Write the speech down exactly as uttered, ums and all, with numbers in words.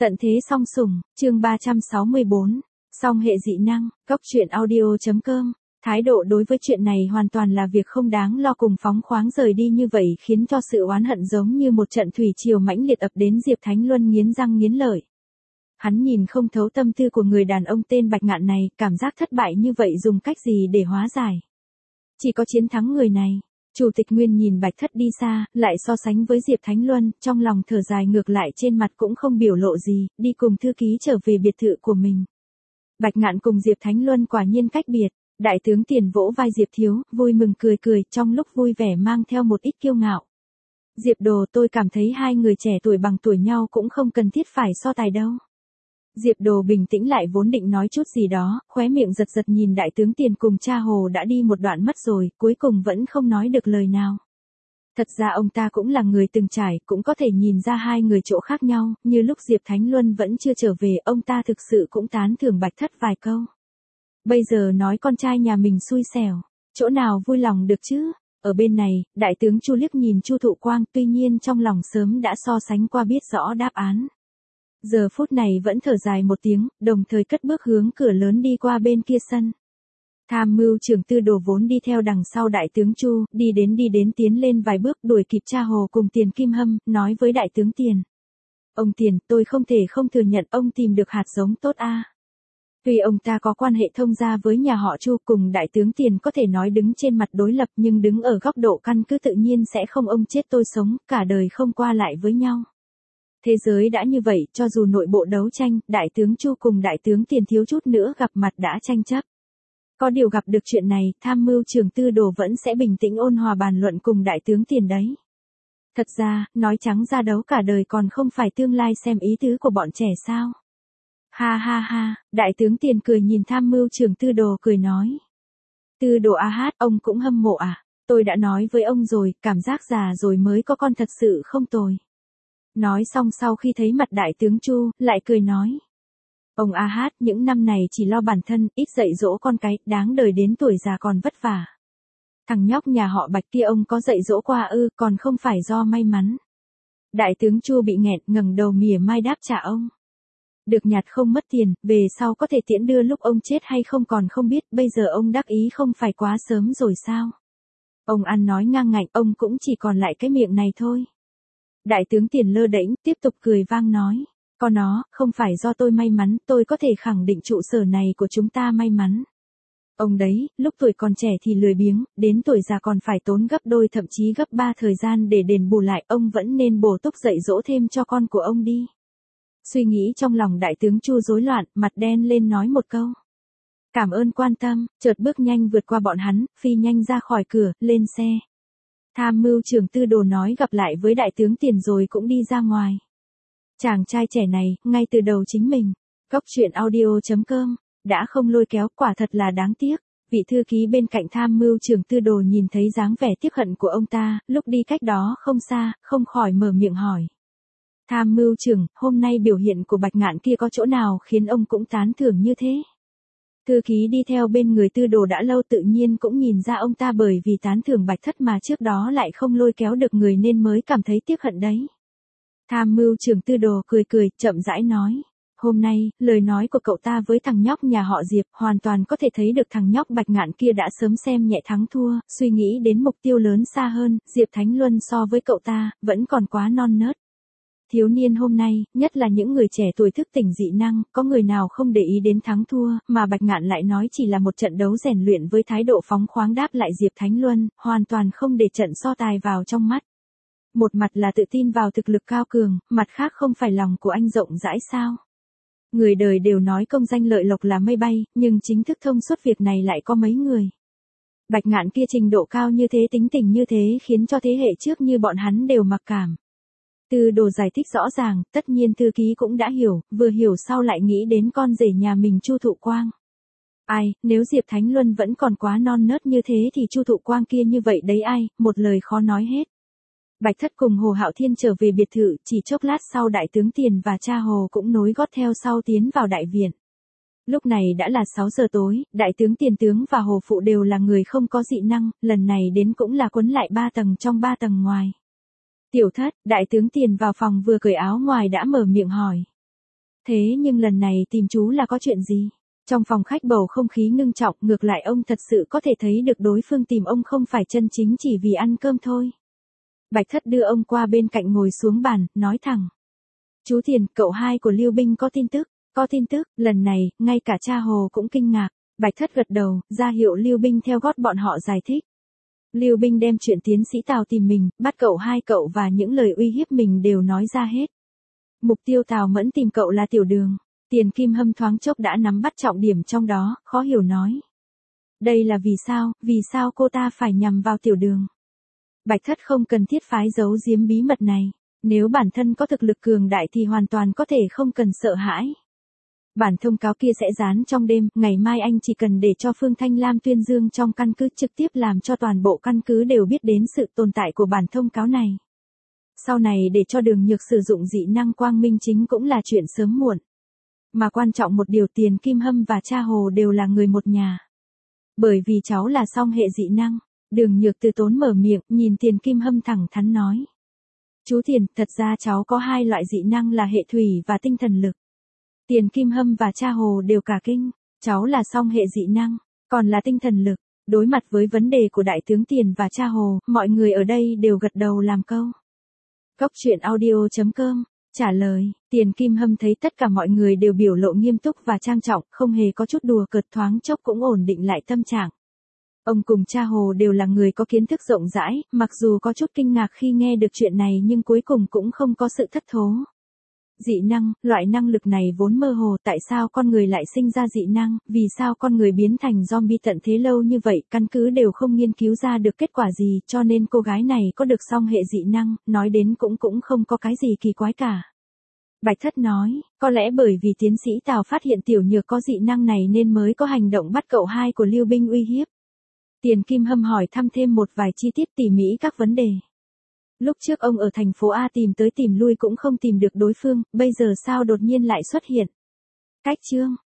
Tận thế song sủng, chương ba trăm sáu mươi bốn, song hệ dị năng, góc truyện audio.com. Thái độ đối với chuyện này hoàn toàn là việc không đáng lo, cùng phóng khoáng rời đi như vậy khiến cho sự oán hận giống như một trận thủy triều mãnh liệt ập đến. Diệp Thánh Luân nghiến răng nghiến lợi. Hắn nhìn không thấu tâm tư của người đàn ông tên Bạch Ngạn này, cảm giác thất bại như vậy dùng cách gì để hóa giải. Chỉ có chiến thắng người này. Chủ tịch Nguyên nhìn Bạch Thất đi xa, lại so sánh với Diệp Thánh Luân, trong lòng thở dài, ngược lại trên mặt cũng không biểu lộ gì, đi cùng thư ký trở về biệt thự của mình. Bạch Ngạn cùng Diệp Thánh Luân quả nhiên cách biệt. Đại tướng Tiền vỗ vai Diệp Thiếu, vui mừng cười cười, trong lúc vui vẻ mang theo một ít kiêu ngạo. Diệp Đồ, tôi cảm thấy hai người trẻ tuổi bằng tuổi nhau cũng không cần thiết phải so tài đâu. Diệp Đồ bình tĩnh lại, vốn định nói chút gì đó, khóe miệng giật giật nhìn đại tướng Tiền cùng cha Hồ đã đi một đoạn mất rồi, cuối cùng vẫn không nói được lời nào. Thật ra ông ta cũng là người từng trải, cũng có thể nhìn ra hai người chỗ khác nhau, như lúc Diệp Thánh Luân vẫn chưa trở về, ông ta thực sự cũng tán thưởng Bạch Thất vài câu. Bây giờ nói con trai nhà mình xui xẻo, chỗ nào vui lòng được chứ? Ở bên này, đại tướng Chu liếc nhìn Chu Thụ Quang, tuy nhiên trong lòng sớm đã so sánh qua biết rõ đáp án. Giờ phút này vẫn thở dài một tiếng, đồng thời cất bước hướng cửa lớn đi qua bên kia sân. Tham mưu trưởng Tư Đồ vốn đi theo đằng sau đại tướng Chu, đi đến đi đến tiến lên vài bước, đuổi kịp cha Hồ cùng Tiền Kim Hâm, nói với đại tướng Tiền. Ông Tiền, tôi không thể không thừa nhận ông tìm được hạt giống tốt a. À. Tuy ông ta có quan hệ thông gia với nhà họ Chu, cùng đại tướng Tiền có thể nói đứng trên mặt đối lập, nhưng đứng ở góc độ căn cứ tự nhiên sẽ không ông chết tôi sống, cả đời không qua lại với nhau. Thế giới đã như vậy, cho dù nội bộ đấu tranh, đại tướng Chu cùng đại tướng Tiền thiếu chút nữa gặp mặt đã tranh chấp. Có điều gặp được chuyện này, tham mưu trưởng Tư Đồ vẫn sẽ bình tĩnh ôn hòa bàn luận cùng đại tướng Tiền đấy. Thật ra, nói trắng ra đấu cả đời còn không phải tương lai xem ý tứ của bọn trẻ sao. Ha ha ha, đại tướng Tiền cười nhìn tham mưu trưởng Tư Đồ cười nói. Tư Đồ a hát, ông cũng hâm mộ à, tôi đã nói với ông rồi, cảm giác già rồi mới có con thật sự không tồi. Nói xong sau khi thấy mặt đại tướng Chu, lại cười nói. Ông a hát những năm này chỉ lo bản thân, ít dạy dỗ con cái, đáng đời đến tuổi già còn vất vả. Thằng nhóc nhà họ Bạch kia ông có dạy dỗ qua ư, còn không phải do may mắn. Đại tướng Chu bị nghẹn, ngẩng đầu mỉa mai đáp trả ông. Được nhặt không mất tiền, về sau có thể tiễn đưa lúc ông chết hay không còn không biết, bây giờ ông đắc ý không phải quá sớm rồi sao? Ông ăn nói ngang ngạnh, ông cũng chỉ còn lại cái miệng này thôi. Đại tướng Tiền lơ đễnh, tiếp tục cười vang nói. Có nó, không phải do tôi may mắn, tôi có thể khẳng định trụ sở này của chúng ta may mắn. Ông đấy, lúc tuổi còn trẻ thì lười biếng, đến tuổi già còn phải tốn gấp đôi thậm chí gấp ba thời gian để đền bù lại, ông vẫn nên bổ túc dạy dỗ thêm cho con của ông đi. Suy nghĩ trong lòng đại tướng Chu rối loạn, mặt đen lên nói một câu. Cảm ơn quan tâm, chợt bước nhanh vượt qua bọn hắn, phi nhanh ra khỏi cửa, lên xe. Tham mưu trưởng Tư Đồ nói gặp lại với đại tướng Tiền rồi cũng đi ra ngoài. Chàng trai trẻ này, ngay từ đầu chính mình, góc truyện audio.com, đã không lôi kéo, quả thật là đáng tiếc. Vị thư ký bên cạnh tham mưu trưởng Tư Đồ nhìn thấy dáng vẻ tiếc hận của ông ta, lúc đi cách đó không xa, không khỏi mở miệng hỏi. Tham mưu trưởng, hôm nay biểu hiện của Bạch Ngạn kia có chỗ nào khiến ông cũng tán thưởng như thế? Thư ký đi theo bên người Tư Đồ đã lâu tự nhiên cũng nhìn ra ông ta bởi vì tán thưởng Bạch Thất mà trước đó lại không lôi kéo được người nên mới cảm thấy tiếc hận đấy. Tham mưu trưởng Tư Đồ cười cười, chậm rãi nói. Hôm nay, lời nói của cậu ta với thằng nhóc nhà họ Diệp hoàn toàn có thể thấy được thằng nhóc Bạch Ngạn kia đã sớm xem nhẹ thắng thua, suy nghĩ đến mục tiêu lớn xa hơn, Diệp Thánh Luân so với cậu ta, vẫn còn quá non nớt. Thiếu niên hôm nay, nhất là những người trẻ tuổi thức tỉnh dị năng, có người nào không để ý đến thắng thua, mà Bạch Ngạn lại nói chỉ là một trận đấu rèn luyện với thái độ phóng khoáng đáp lại Diệp Thánh Luân, hoàn toàn không để trận so tài vào trong mắt. Một mặt là tự tin vào thực lực cao cường, mặt khác không phải lòng của anh rộng rãi sao. Người đời đều nói công danh lợi lộc là mây bay, nhưng chính thức thông suốt việc này lại có mấy người. Bạch Ngạn kia trình độ cao như thế, tính tình như thế khiến cho thế hệ trước như bọn hắn đều mặc cảm. Tư Đồ giải thích rõ ràng, tất nhiên thư ký cũng đã hiểu, vừa hiểu sau lại nghĩ đến con rể nhà mình Chu Thụ Quang. Ai, nếu Diệp Thánh Luân vẫn còn quá non nớt như thế thì Chu Thụ Quang kia như vậy đấy ai, một lời khó nói hết. Bạch Thất cùng Hồ Hạo Thiên trở về biệt thự, chỉ chốc lát sau đại tướng Tiền và cha Hồ cũng nối gót theo sau tiến vào đại viện. Lúc này đã là sáu giờ tối, đại tướng Tiền tướng và Hồ Phụ đều là người không có dị năng, lần này đến cũng là quấn lại ba tầng trong ba tầng ngoài. Tiểu Thất, đại tướng Tiền vào phòng vừa cởi áo ngoài đã mở miệng hỏi. Thế nhưng lần này tìm chú là có chuyện gì? Trong phòng khách bầu không khí ngưng trọng, ngược lại ông thật sự có thể thấy được đối phương tìm ông không phải chân chính chỉ vì ăn cơm thôi. Bạch Thất đưa ông qua bên cạnh ngồi xuống bàn, nói thẳng. Chú Tiền, cậu hai của Lưu Binh có tin tức, có tin tức, lần này, ngay cả cha Hồ cũng kinh ngạc. Bạch Thất gật đầu, ra hiệu Lưu Binh theo gót bọn họ giải thích. Lưu Binh đem chuyện tiến sĩ Tào tìm mình, bắt cậu hai cậu và những lời uy hiếp mình đều nói ra hết. Mục tiêu Tào Mẫn tìm cậu là Tiểu Đường. Tiền Kim Hâm thoáng chốc đã nắm bắt trọng điểm trong đó, khó hiểu nói. Đây là vì sao, vì sao cô ta phải nhằm vào Tiểu Đường? Bạch Thất không cần thiết phái giấu giếm bí mật này. Nếu bản thân có thực lực cường đại thì hoàn toàn có thể không cần sợ hãi. Bản thông cáo kia sẽ dán trong đêm, ngày mai anh chỉ cần để cho Phương Thanh Lam tuyên dương trong căn cứ trực tiếp làm cho toàn bộ căn cứ đều biết đến sự tồn tại của bản thông cáo này. Sau này để cho Đường Nhược sử dụng dị năng quang minh chính cũng là chuyện sớm muộn. Mà quan trọng một điều, Tiền Kim Hâm và cha Hồ đều là người một nhà. Bởi vì cháu là song hệ dị năng, Đường Nhược từ tốn mở miệng, nhìn Tiền Kim Hâm thẳng thắn nói. Chú Tiền, thật ra cháu có hai loại dị năng là hệ thủy và tinh thần lực. Tiền Kim Hâm và cha Hồ đều cả kinh, cháu là song hệ dị năng, còn là tinh thần lực. Đối mặt với vấn đề của Đại tướng Tiền và cha Hồ, mọi người ở đây đều gật đầu làm câu. Cốc truyện audio chấm com trả lời, Tiền Kim Hâm thấy tất cả mọi người đều biểu lộ nghiêm túc và trang trọng, không hề có chút đùa cợt, thoáng chốc cũng ổn định lại tâm trạng. Ông cùng cha Hồ đều là người có kiến thức rộng rãi, mặc dù có chút kinh ngạc khi nghe được chuyện này nhưng cuối cùng cũng không có sự thất thố. Dị năng, loại năng lực này vốn mơ hồ, tại sao con người lại sinh ra dị năng, vì sao con người biến thành zombie tận thế lâu như vậy, căn cứ đều không nghiên cứu ra được kết quả gì, cho nên cô gái này có được song hệ dị năng, nói đến cũng cũng không có cái gì kỳ quái cả. Bạch Thất nói, có lẽ bởi vì tiến sĩ Tào phát hiện Tiểu Nhược có dị năng này nên mới có hành động bắt cậu hai của Lưu Binh uy hiếp. Tiền Kim Hâm hỏi thăm thêm một vài chi tiết tỉ mỉ các vấn đề. Lúc trước ông ở thành phố A tìm tới tìm lui cũng không tìm được đối phương, bây giờ sao đột nhiên lại xuất hiện? Cách chương